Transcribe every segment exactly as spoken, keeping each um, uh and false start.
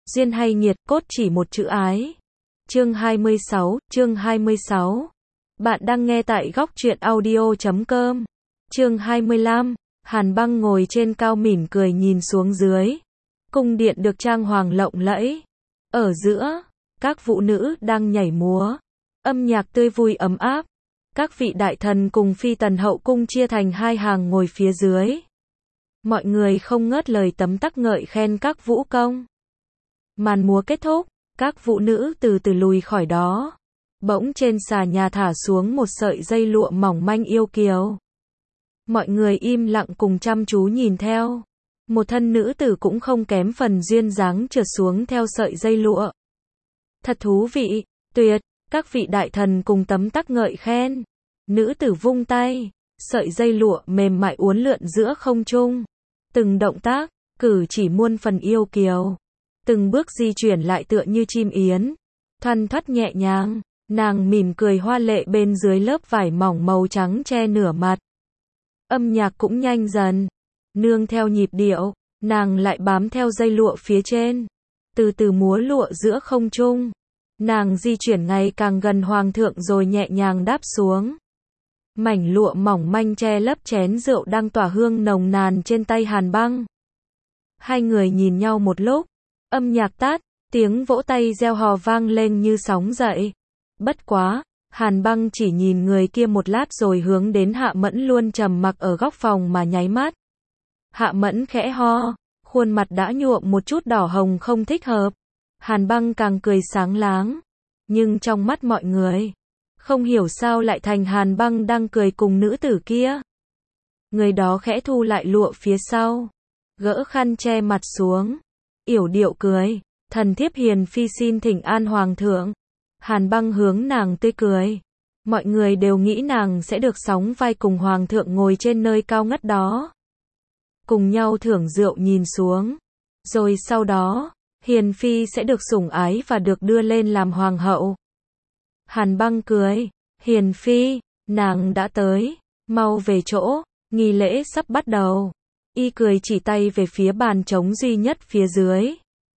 Duyên hay nghiệt, cốt chỉ một chữ ái. Chương hai mươi sáu, chương hai mươi sáu. Bạn đang nghe tại góc truyện audio chấm com. Chương hai mươi lăm, Hàn Băng ngồi trên cao mỉm cười nhìn xuống dưới. Cung điện được trang hoàng lộng lẫy. Ở giữa, các vũ nữ đang nhảy múa. Âm nhạc tươi vui ấm áp. Các vị đại thần cùng phi tần hậu cung chia thành hai hàng ngồi phía dưới. Mọi người không ngớt lời tấm tắc ngợi khen các vũ công. Màn múa kết thúc, các vũ nữ từ từ lùi khỏi đó. Bỗng trên xà nhà thả xuống một sợi dây lụa mỏng manh yêu kiều. Mọi người im lặng cùng chăm chú nhìn theo. Một thân nữ tử cũng không kém phần duyên dáng trượt xuống theo sợi dây lụa. Thật thú vị, tuyệt, các vị đại thần cùng tấm tắc ngợi khen. Nữ tử vung tay, sợi dây lụa mềm mại uốn lượn giữa không trung. Từng động tác, cử chỉ muôn phần yêu kiều. Từng bước di chuyển lại tựa như chim yến. Thoăn thoắt nhẹ nhàng, nàng mỉm cười hoa lệ bên dưới lớp vải mỏng màu trắng che nửa mặt. Âm nhạc cũng nhanh dần. Nương theo nhịp điệu, nàng lại bám theo dây lụa phía trên. Từ từ múa lụa giữa không trung. Nàng di chuyển ngày càng gần hoàng thượng rồi nhẹ nhàng đáp xuống. Mảnh lụa mỏng manh che lấp chén rượu đang tỏa hương nồng nàn trên tay Hàn Băng. Hai người nhìn nhau một lúc. Âm nhạc tắt, tiếng vỗ tay reo hò vang lên như sóng dậy. Bất quá, Hàn Băng chỉ nhìn người kia một lát rồi hướng đến Hạ Mẫn luôn trầm mặc ở góc phòng mà nháy mắt. Hạ Mẫn khẽ ho, khuôn mặt đã nhuộm một chút đỏ hồng không thích hợp. Hàn Băng càng cười sáng láng. Nhưng trong mắt mọi người, không hiểu sao lại thành Hàn Băng đang cười cùng nữ tử kia. Người đó khẽ thu lại lụa phía sau, gỡ khăn che mặt xuống. Yểu điệu cười, thần thiếp hiền phi xin thỉnh an hoàng thượng. Hàn Băng hướng nàng tươi cười. Mọi người đều nghĩ nàng sẽ được sóng vai cùng hoàng thượng ngồi trên nơi cao ngất đó. Cùng nhau thưởng rượu nhìn xuống. Rồi sau đó, hiền phi sẽ được sủng ái và được đưa lên làm hoàng hậu. Hàn Băng cười, hiền phi, nàng đã tới, mau về chỗ, nghi lễ sắp bắt đầu. Y cười chỉ tay về phía bàn trống duy nhất phía dưới.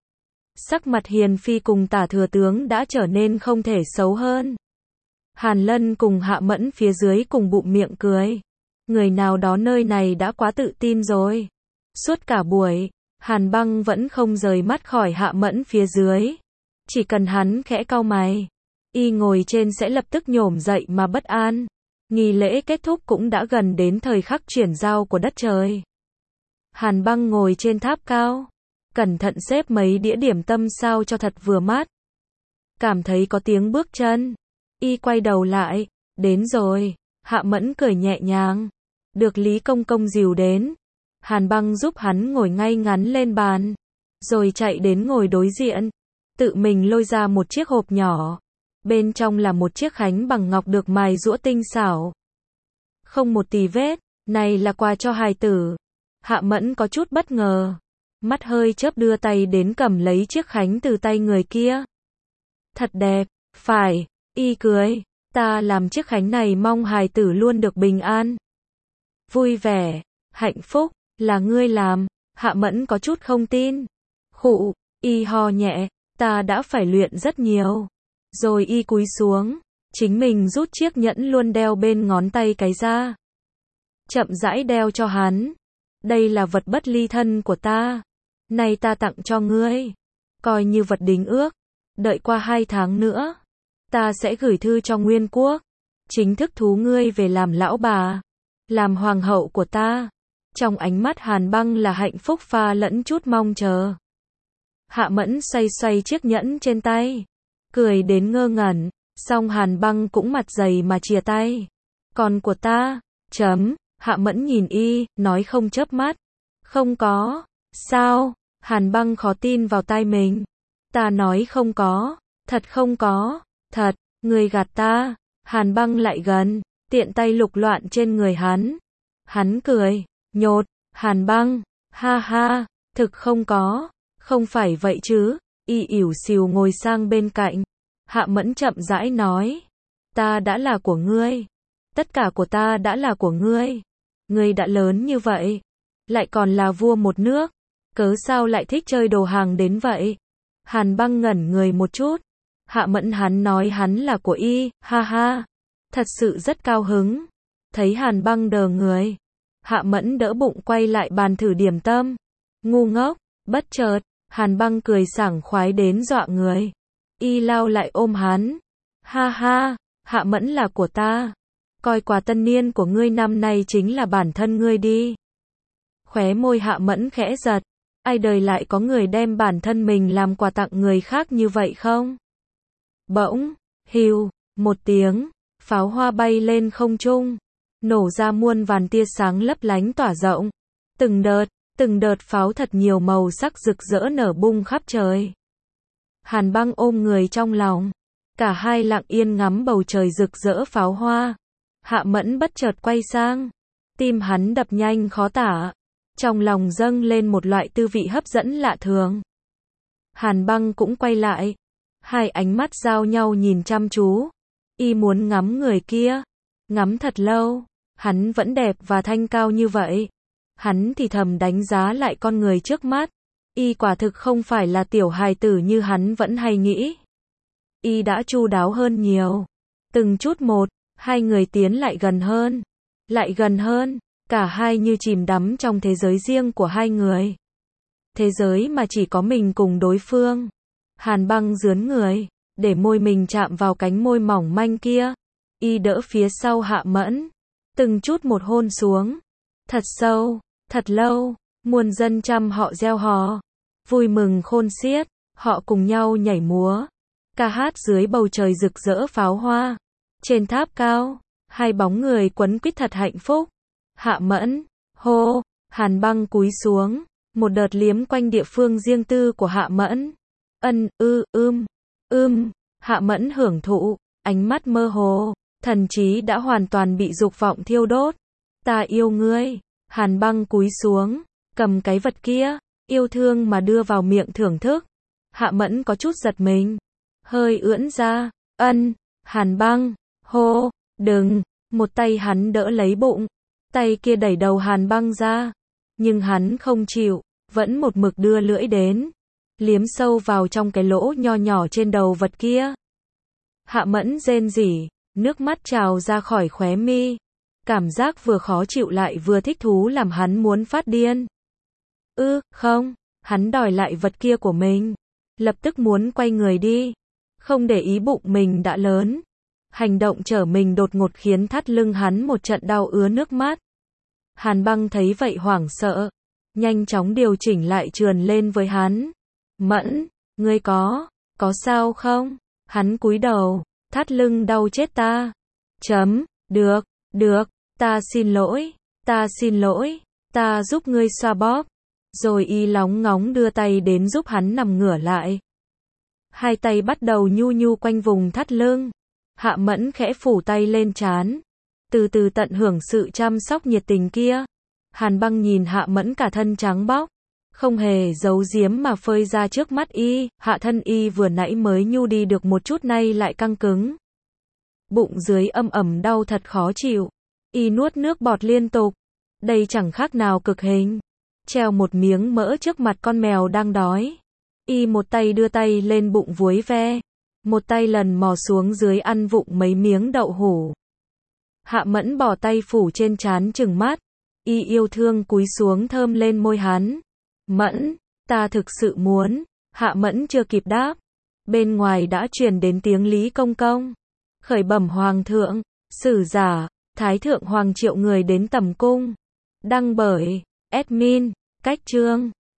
Sắc mặt hiền phi cùng tả thừa tướng đã trở nên không thể xấu hơn. Hàn Lân cùng Hạ Mẫn phía dưới cùng bụng miệng cười. Người nào đó nơi này đã quá tự tin rồi. Suốt cả buổi, Hàn Băng vẫn không rời mắt khỏi Hạ Mẫn phía dưới. Chỉ cần hắn khẽ cau mày, y ngồi trên sẽ lập tức nhổm dậy mà bất an. Nghi lễ kết thúc cũng đã gần đến thời khắc chuyển giao của đất trời. Hàn Băng ngồi trên tháp cao, cẩn thận xếp mấy đĩa điểm tâm sao cho thật vừa mắt. Cảm thấy có tiếng bước chân, y quay đầu lại, đến rồi. Hạ Mẫn cười nhẹ nhàng, được Lý Công Công dìu đến. Hàn Băng giúp hắn ngồi ngay ngắn lên bàn, rồi chạy đến ngồi đối diện, tự mình lôi ra một chiếc hộp nhỏ. Bên trong là một chiếc khánh bằng ngọc được mài giũa tinh xảo. Không một tì vết, này là quà cho hài tử. Hạ Mẫn có chút bất ngờ, mắt hơi chớp đưa tay đến cầm lấy chiếc khánh từ tay người kia. Thật đẹp, phải, y cười, ta làm chiếc khánh này mong hài tử luôn được bình an, vui vẻ, hạnh phúc, là ngươi làm. Hạ Mẫn có chút không tin. Khụ, y ho nhẹ, ta đã phải luyện rất nhiều. Rồi y cúi xuống, chính mình rút chiếc nhẫn luôn đeo bên ngón tay cái ra. Chậm rãi đeo cho hắn. Đây là vật bất ly thân của ta. Này ta tặng cho ngươi. Coi như vật đính ước. Đợi qua hai tháng nữa, ta sẽ gửi thư cho Nguyên Quốc. Chính thức thú ngươi về làm lão bà. Làm hoàng hậu của ta. Trong ánh mắt Hàn Băng là hạnh phúc pha lẫn chút mong chờ. Hạ Mẫn xoay xoay chiếc nhẫn trên tay. Cười đến ngơ ngẩn. Xong Hàn Băng cũng mặt dày mà chìa tay. Còn của ta, chấm. Hạ Mẫn nhìn y, nói không chớp mắt. Không có. Sao? Hàn Băng khó tin vào tai mình. Ta nói không có. Thật không có. Thật, ngươi gạt ta. Hàn Băng lại gần, tiện tay lục loạn trên người hắn. Hắn cười, nhột. Hàn Băng, ha ha, thực không có. Không phải vậy chứ. Y ỉu xìu ngồi sang bên cạnh. Hạ Mẫn chậm rãi nói. Ta đã là của ngươi. Tất cả của ta đã là của ngươi. Ngươi đã lớn như vậy, lại còn là vua một nước, cớ sao lại thích chơi đồ hàng đến vậy? Hàn Băng ngẩn người một chút. Hạ Mẫn hắn nói hắn là của y, ha ha. Thật sự rất cao hứng. Thấy Hàn Băng đờ người. Hạ Mẫn đỡ bụng quay lại bàn thử điểm tâm. Ngu ngốc, bất chợt, Hàn Băng cười sảng khoái đến dọa người. Y lao lại ôm hắn. Ha ha, Hạ Mẫn là của ta. Coi quà tân niên của ngươi năm nay chính là bản thân ngươi đi. Khóe môi Hạ Mẫn khẽ giật. Ai đời lại có người đem bản thân mình làm quà tặng người khác như vậy không? Bỗng, hiu, một tiếng, pháo hoa bay lên không trung, nổ ra muôn vàn tia sáng lấp lánh tỏa rộng. Từng đợt, từng đợt pháo thật nhiều màu sắc rực rỡ nở bung khắp trời. Hàn Băng ôm người trong lòng. Cả hai lặng yên ngắm bầu trời rực rỡ pháo hoa. Hạ Mẫn bất chợt quay sang. Tim hắn đập nhanh khó tả. Trong lòng dâng lên một loại tư vị hấp dẫn lạ thường. Hàn Băng cũng quay lại. Hai ánh mắt giao nhau nhìn chăm chú. Y muốn ngắm người kia. Ngắm thật lâu. Hắn vẫn đẹp và thanh cao như vậy. Hắn thì thầm đánh giá lại con người trước mắt. Y quả thực không phải là tiểu hài tử như hắn vẫn hay nghĩ. Y đã chu đáo hơn nhiều. Từng chút một, hai người tiến lại gần hơn. Lại gần hơn. Cả hai như chìm đắm trong thế giới riêng của hai người. Thế giới mà chỉ có mình cùng đối phương. Hàn Băng rướn người, để môi mình chạm vào cánh môi mỏng manh kia. Y đỡ phía sau Hạ Mẫn. Từng chút một hôn xuống. Thật sâu, thật lâu, muôn dân trăm họ reo hò. Vui mừng khôn xiết, họ cùng nhau nhảy múa. Ca hát dưới bầu trời rực rỡ pháo hoa. Trên tháp cao, hai bóng người quấn quýt thật hạnh phúc. Hạ Mẫn, hô, Hàn Băng cúi xuống, một đợt liếm quanh địa phương riêng tư của Hạ Mẫn. Ân, ư, ưm, ưm, Hạ Mẫn hưởng thụ, ánh mắt mơ hồ, thần trí đã hoàn toàn bị dục vọng thiêu đốt. Ta yêu ngươi. Hàn Băng cúi xuống, cầm cái vật kia, yêu thương mà đưa vào miệng thưởng thức. Hạ Mẫn có chút giật mình, hơi ưỡn ra. Ân, Hàn Băng, hô, đừng. Một tay hắn đỡ lấy bụng, tay kia đẩy đầu Hàn Băng ra. Nhưng hắn không chịu, vẫn một mực đưa lưỡi đến, liếm sâu vào trong cái lỗ nho nhỏ trên đầu vật kia. Hạ Mẫn rên rỉ, nước mắt trào ra khỏi khóe mi. Cảm giác vừa khó chịu lại vừa thích thú làm hắn muốn phát điên. Ư, không, hắn đòi lại vật kia của mình. Lập tức muốn quay người đi. Không để ý bụng mình đã lớn. Hành động trở mình đột ngột khiến thắt lưng hắn một trận đau ứa nước mắt. Hàn Băng thấy vậy hoảng sợ. Nhanh chóng điều chỉnh lại trườn lên với hắn. Mẫn, ngươi có, có sao không? Hắn cúi đầu, thắt lưng đau chết ta. Chấm, được, được, ta xin lỗi, ta xin lỗi, ta giúp ngươi xoa bóp. Rồi y lóng ngóng đưa tay đến giúp hắn nằm ngửa lại. Hai tay bắt đầu nhu nhu quanh vùng thắt lưng. Hạ Mẫn khẽ phủ tay lên trán. Từ từ tận hưởng sự chăm sóc nhiệt tình kia. Hàn Băng nhìn Hạ Mẫn cả thân trắng bóc. Không hề giấu giếm mà phơi ra trước mắt y. Hạ thân y vừa nãy mới nhu đi được một chút nay lại căng cứng. Bụng dưới âm ẩm đau thật khó chịu. Y nuốt nước bọt liên tục. Đây chẳng khác nào cực hình. Treo một miếng mỡ trước mặt con mèo đang đói. Y một tay đưa tay lên bụng vuối ve. Một tay lần mò xuống dưới ăn vụng mấy miếng đậu hũ. Hạ Mẫn bỏ tay phủ trên trán trừng mắt. Y yêu thương cúi xuống thơm lên môi hắn. Mẫn, ta thực sự muốn. Hạ Mẫn chưa kịp đáp. Bên ngoài đã truyền đến tiếng Lý Công Công. Khởi bẩm Hoàng thượng, sử giả, Thái thượng Hoàng triệu người đến tầm cung. Đăng bởi admin, cách chương.